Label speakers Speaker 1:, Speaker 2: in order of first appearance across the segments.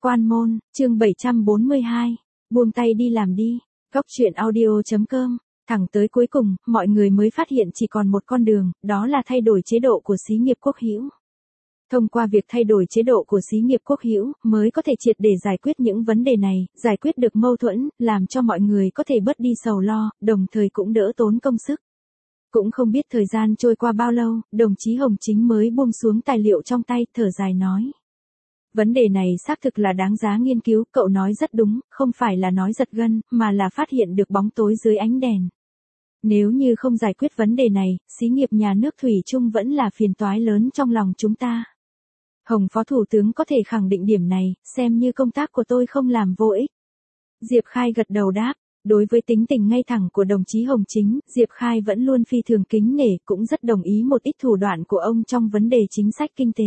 Speaker 1: Quan môn, chương 742, buông tay đi làm đi, góc truyện audio.com, thẳng tới cuối cùng, mọi người mới phát hiện chỉ còn một con đường, đó là thay đổi chế độ của xí nghiệp quốc hữu. Thông qua việc thay đổi chế độ của xí nghiệp quốc hữu, mới có thể triệt để giải quyết những vấn đề này, giải quyết được mâu thuẫn, làm cho mọi người có thể bớt đi sầu lo, đồng thời cũng đỡ tốn công sức. Cũng không biết thời gian trôi qua bao lâu, đồng chí Hồng Chính mới buông xuống tài liệu trong tay, thở dài nói. Vấn đề này xác thực là đáng giá nghiên cứu, cậu nói rất đúng, không phải là nói giật gân, mà là phát hiện được bóng tối dưới ánh đèn. Nếu như không giải quyết vấn đề này, xí nghiệp nhà nước thủy chung vẫn là phiền toái lớn trong lòng chúng ta. Hồng Phó Thủ tướng có thể khẳng định điểm này, xem như công tác của tôi không làm vô ích. Diệp Khai gật đầu đáp. Đối với tính tình ngay thẳng của đồng chí Hồng Chính, Diệp Khai vẫn luôn phi thường kính nể, cũng rất đồng ý một ít thủ đoạn của ông trong vấn đề chính sách kinh tế.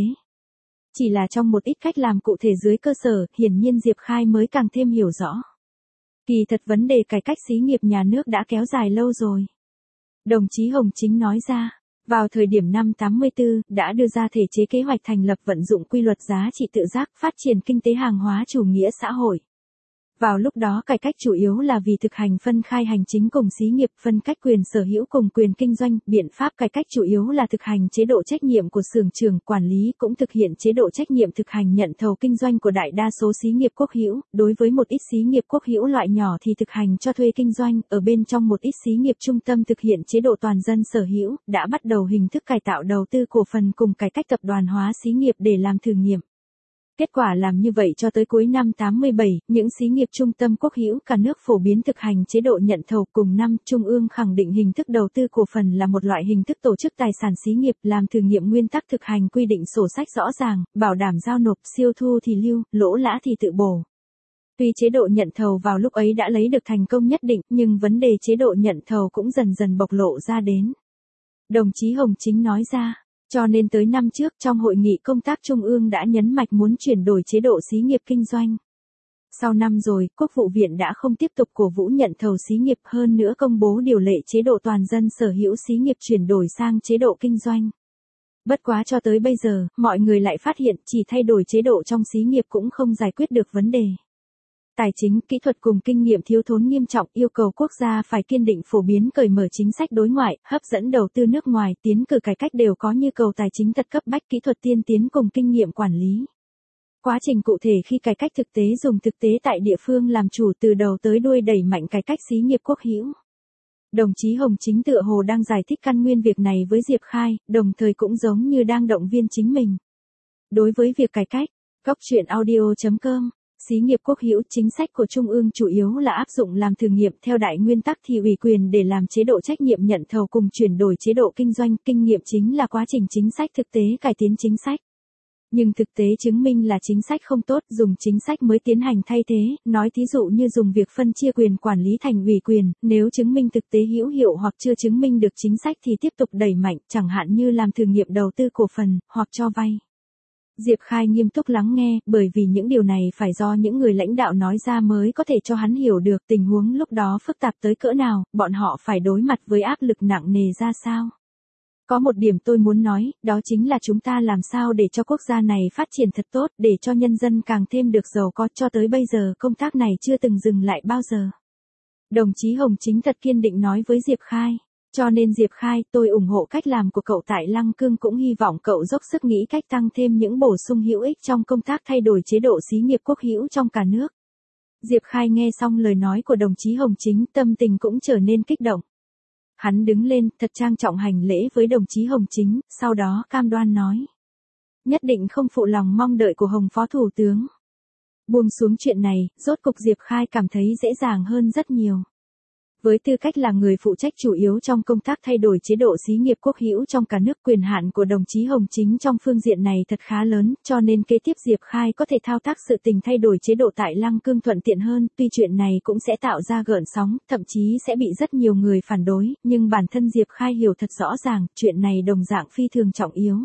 Speaker 1: Chỉ là trong một ít cách làm cụ thể dưới cơ sở, hiển nhiên Diệp Khai mới càng thêm hiểu rõ. Kỳ thật vấn đề cải cách xí nghiệp nhà nước đã kéo dài lâu rồi. Đồng chí Hồng Chính nói ra, vào thời điểm năm 84, đã đưa ra thể chế kế hoạch thành lập vận dụng quy luật giá trị tự giác phát triển kinh tế hàng hóa chủ nghĩa xã hội. Vào lúc đó cải cách chủ yếu là vì thực hành phân khai hành chính cùng xí nghiệp, phân cách quyền sở hữu cùng quyền kinh doanh, biện pháp cải cách chủ yếu là thực hành chế độ trách nhiệm của xưởng trưởng, quản lý cũng thực hiện chế độ trách nhiệm thực hành nhận thầu kinh doanh của đại đa số xí nghiệp quốc hữu, đối với một ít xí nghiệp quốc hữu loại nhỏ thì thực hành cho thuê kinh doanh, ở bên trong một ít xí nghiệp trung tâm thực hiện chế độ toàn dân sở hữu, đã bắt đầu hình thức cải tạo đầu tư cổ phần cùng cải cách tập đoàn hóa xí nghiệp để làm thử nghiệm. Kết quả làm như vậy cho tới cuối năm 87, những xí nghiệp trung tâm quốc hữu cả nước phổ biến thực hành chế độ nhận thầu. Cùng năm, Trung ương khẳng định hình thức đầu tư cổ phần là một loại hình thức tổ chức tài sản xí nghiệp, làm thử nghiệm nguyên tắc thực hành quy định sổ sách rõ ràng, bảo đảm giao nộp, siêu thu thì lưu, lỗ lã thì tự bổ. Tuy chế độ nhận thầu vào lúc ấy đã lấy được thành công nhất định, nhưng vấn đề chế độ nhận thầu cũng dần dần bộc lộ ra đến. Đồng chí Hồng Chính nói ra. Cho nên tới năm trước trong hội nghị công tác Trung ương đã nhấn mạnh muốn chuyển đổi chế độ xí nghiệp kinh doanh. Sau năm rồi, Quốc vụ viện đã không tiếp tục cổ vũ nhận thầu xí nghiệp, hơn nữa công bố điều lệ chế độ toàn dân sở hữu xí nghiệp chuyển đổi sang chế độ kinh doanh. Bất quá cho tới bây giờ, mọi người lại phát hiện chỉ thay đổi chế độ trong xí nghiệp cũng không giải quyết được vấn đề. Tài chính, kỹ thuật cùng kinh nghiệm thiếu thốn nghiêm trọng, yêu cầu quốc gia phải kiên định phổ biến cởi mở chính sách đối ngoại, hấp dẫn đầu tư nước ngoài, tiến cử cải cách đều có nhu cầu tài chính thật cấp bách, kỹ thuật tiên tiến cùng kinh nghiệm quản lý. Quá trình cụ thể khi cải cách thực tế dùng thực tế tại địa phương làm chủ, từ đầu tới đuôi đẩy mạnh cải cách xí nghiệp quốc hữu. Đồng chí Hồng Chính tựa hồ đang giải thích căn nguyên việc này với Diệp Khai, đồng thời cũng giống như đang động viên chính mình. Đối với việc cải cách, góc truyện audio.com, xí nghiệp quốc hữu, chính sách của Trung ương chủ yếu là áp dụng làm thử nghiệm theo đại nguyên tắc thì ủy quyền để làm chế độ trách nhiệm nhận thầu cùng chuyển đổi chế độ kinh doanh, kinh nghiệm chính là quá trình chính sách thực tế cải tiến chính sách. Nhưng thực tế chứng minh là chính sách không tốt, dùng chính sách mới tiến hành thay thế, nói thí dụ như dùng việc phân chia quyền quản lý thành ủy quyền, nếu chứng minh thực tế hữu hiệu hoặc chưa chứng minh được chính sách thì tiếp tục đẩy mạnh, chẳng hạn như làm thử nghiệm đầu tư cổ phần, hoặc cho vay. Diệp Khai nghiêm túc lắng nghe, bởi vì những điều này phải do những người lãnh đạo nói ra mới có thể cho hắn hiểu được tình huống lúc đó phức tạp tới cỡ nào, bọn họ phải đối mặt với áp lực nặng nề ra sao. Có một điểm tôi muốn nói, đó chính là chúng ta làm sao để cho quốc gia này phát triển thật tốt, để cho nhân dân càng thêm được giàu có, cho tới bây giờ công tác này chưa từng dừng lại bao giờ. Đồng chí Hồng Chính thật kiên định nói với Diệp Khai. Cho nên Diệp Khai, tôi ủng hộ cách làm của cậu tại Lăng Cương, cũng hy vọng cậu dốc sức nghĩ cách tăng thêm những bổ sung hữu ích trong công tác thay đổi chế độ xí nghiệp quốc hữu trong cả nước. Diệp Khai nghe xong lời nói của đồng chí Hồng Chính, tâm tình cũng trở nên kích động. Hắn đứng lên, thật trang trọng hành lễ với đồng chí Hồng Chính, sau đó cam đoan nói. Nhất định không phụ lòng mong đợi của Hồng Phó Thủ tướng. Buông xuống chuyện này, rốt cục Diệp Khai cảm thấy dễ dàng hơn rất nhiều. Với tư cách là người phụ trách chủ yếu trong công tác thay đổi chế độ xí nghiệp quốc hữu trong cả nước, quyền hạn của đồng chí Hồng Chính trong phương diện này thật khá lớn, cho nên kế tiếp Diệp Khai có thể thao tác sự tình thay đổi chế độ tại Lăng Cương thuận tiện hơn, tuy chuyện này cũng sẽ tạo ra gợn sóng, thậm chí sẽ bị rất nhiều người phản đối, nhưng bản thân Diệp Khai hiểu thật rõ ràng, chuyện này đồng dạng phi thường trọng yếu.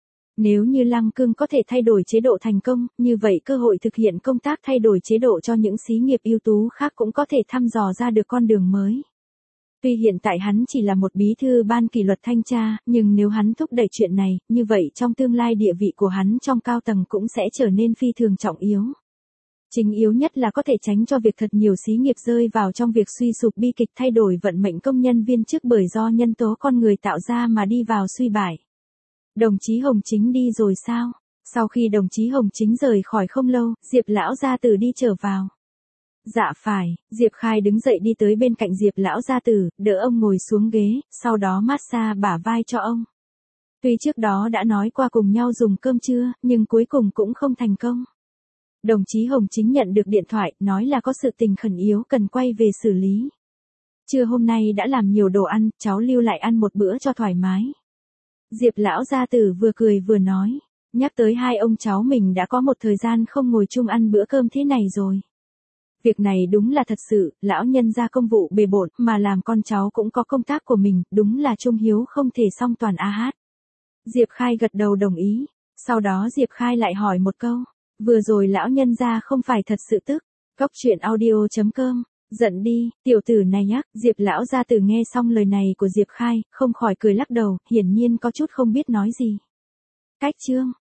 Speaker 1: Nếu như Lăng Cương có thể thay đổi chế độ thành công, như vậy cơ hội thực hiện công tác thay đổi chế độ cho những xí nghiệp ưu tú khác cũng có thể thăm dò ra được con đường mới. Tuy hiện tại hắn chỉ là một bí thư ban kỷ luật thanh tra, nhưng nếu hắn thúc đẩy chuyện này, như vậy trong tương lai địa vị của hắn trong cao tầng cũng sẽ trở nên phi thường trọng yếu. Chính yếu nhất là có thể tránh cho việc thật nhiều xí nghiệp rơi vào trong việc suy sụp bi kịch thay đổi vận mệnh công nhân viên chức bởi do nhân tố con người tạo ra mà đi vào suy bại. Đồng chí Hồng Chính đi rồi sao? Sau khi đồng chí Hồng Chính rời khỏi không lâu, Diệp lão gia tử đi trở vào. Dạ phải, Diệp Khai đứng dậy đi tới bên cạnh Diệp lão gia tử, đỡ ông ngồi xuống ghế, sau đó massage bả vai cho ông. Tuy trước đó đã nói qua cùng nhau dùng cơm trưa, nhưng cuối cùng cũng không thành công. Đồng chí Hồng Chính nhận được điện thoại, nói là có sự tình khẩn yếu cần quay về xử lý. Trưa hôm nay đã làm nhiều đồ ăn, cháu lưu lại ăn một bữa cho thoải mái. Diệp lão gia tử vừa cười vừa nói, nhắc tới hai ông cháu mình đã có một thời gian không ngồi chung ăn bữa cơm thế này rồi. Việc này đúng là thật sự, lão nhân ra công vụ bề bộn, mà làm con cháu cũng có công tác của mình, đúng là trung hiếu không thể song toàn a hát. Diệp Khai gật đầu đồng ý, sau đó Diệp Khai lại hỏi một câu, vừa rồi lão nhân ra không phải thật sự tức, Cóc truyện audio.com, giận đi, tiểu tử này nhắc, Diệp lão gia tử nghe xong lời này của Diệp Khai, không khỏi cười lắc đầu, hiển nhiên có chút không biết nói gì. Cách chương